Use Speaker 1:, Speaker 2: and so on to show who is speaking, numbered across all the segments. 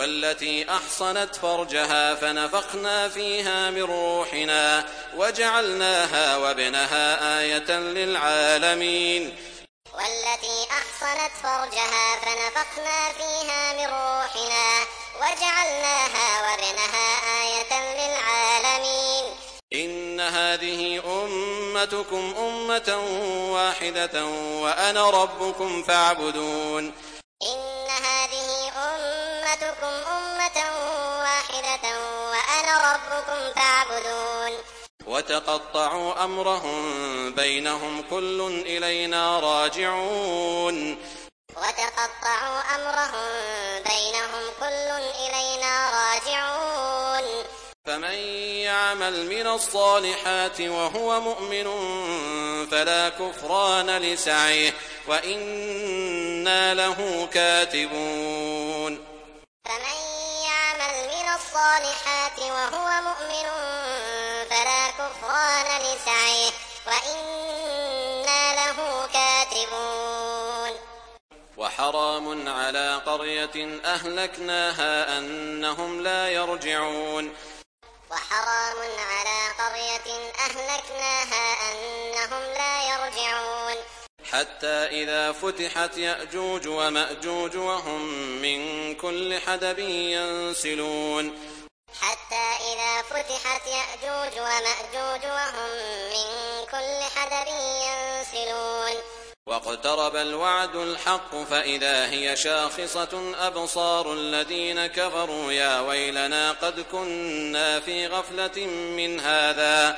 Speaker 1: والتي أحصنت فرجها فنفخنا فيها من روحنا وجعلناها وابنها آية للعالمين
Speaker 2: والتي أحصنت فرجها فنفخنا فيها من روحنا وجعلناها وابنها آية للعالمين
Speaker 1: إن هذه أمتكم أمة واحدة وأنا ربكم فاعبدون
Speaker 2: إن هذه أمتكم أمة واحدة وأنا ربكم فاعبدون
Speaker 1: وتقطعوا أمرهم بينهم كل إلينا راجعون
Speaker 2: وتقطعوا أمرهم بينهم كل إلينا راجعون
Speaker 1: فمن يعمل من الصالحات وهو مؤمن فلا كفران لسعيه وإنا له كاتبون
Speaker 2: فمن يعمل من الصالحات وهو مؤمن فلا كفران لسعيه وإنا له كاتبون
Speaker 1: وحرام على قرية أهلكناها أنهم لا يرجعون
Speaker 2: وحرام على قرية أهلكناها أنهم لا يرجعون
Speaker 1: حتى إذا فتحت يأجوج ومأجوج وهم من كل حدب ينسلون
Speaker 2: حتى إذا فتحت يأجوج ومأجوج وهم من كل حدب ينسلون
Speaker 1: واقترب الوعد الحق فإذا هي شاخصة أبصار الذين كفروا يا ويلنا قد كنا في غفلة من هذا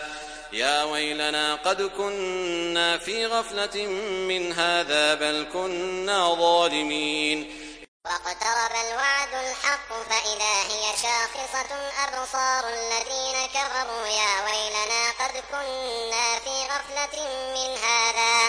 Speaker 1: بل كنا ظالمين
Speaker 2: واقترب الوعد الحق فإذا هي شاخصة أبصار الذين كفروا يا ويلنا قد كنا في غفلة من هذا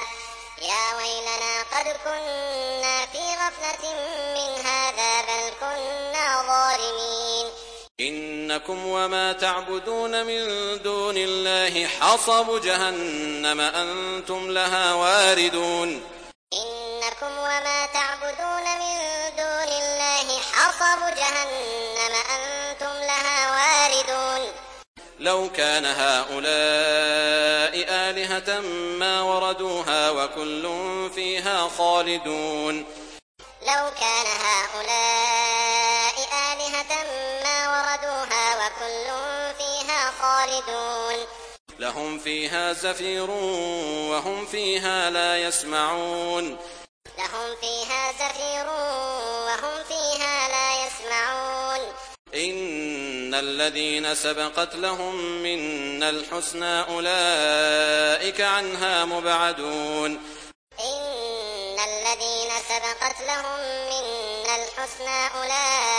Speaker 2: بل كنا ظالمين
Speaker 1: إنكم وما تعبدون من دون الله حصب جهنم أنتم لها واردون
Speaker 2: إنكم وما تعبدون من دون الله حصب جهنم أنتم لها واردون
Speaker 1: لو كان هؤلاء آلهة ما وردوها وكل فيها خالدون
Speaker 2: لو كان هؤلاء آلهة ما وردوها وكل فيها خالدون
Speaker 1: لهم فيها زفير وهم فيها لا يسمعون
Speaker 2: لهم فيها زفير وهم فيها لا يسمعون
Speaker 1: إن الذين سبقت لهم منا الحسنى أولئك عنها مبعدون
Speaker 2: إن الذين سبقت لهم منا الحسنى أولئك